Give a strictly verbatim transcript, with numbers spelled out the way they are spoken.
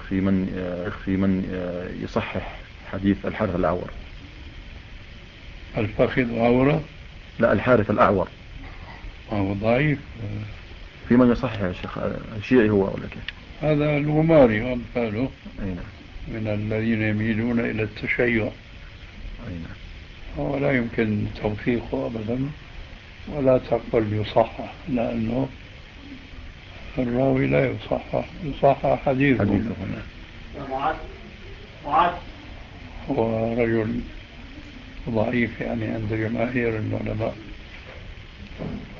في من في من يصحح حديث الحارث الأعور؟ الفخذ عورة؟ لا، الحارث الأعور هو ضعيف. في من يصحح يا شيخ؟ شيعي هو ولا كيف؟ هذا الغماري وأمثاله أين من الذين يميلون إلى التشيع. أين هو لا يمكن توثيقه أبدا ولا تقبل يصحح، لأنه الراوي لا يصحح يصحح حديثه. حديثه هو رجل ضعيف يعني عند جماهير العلماء.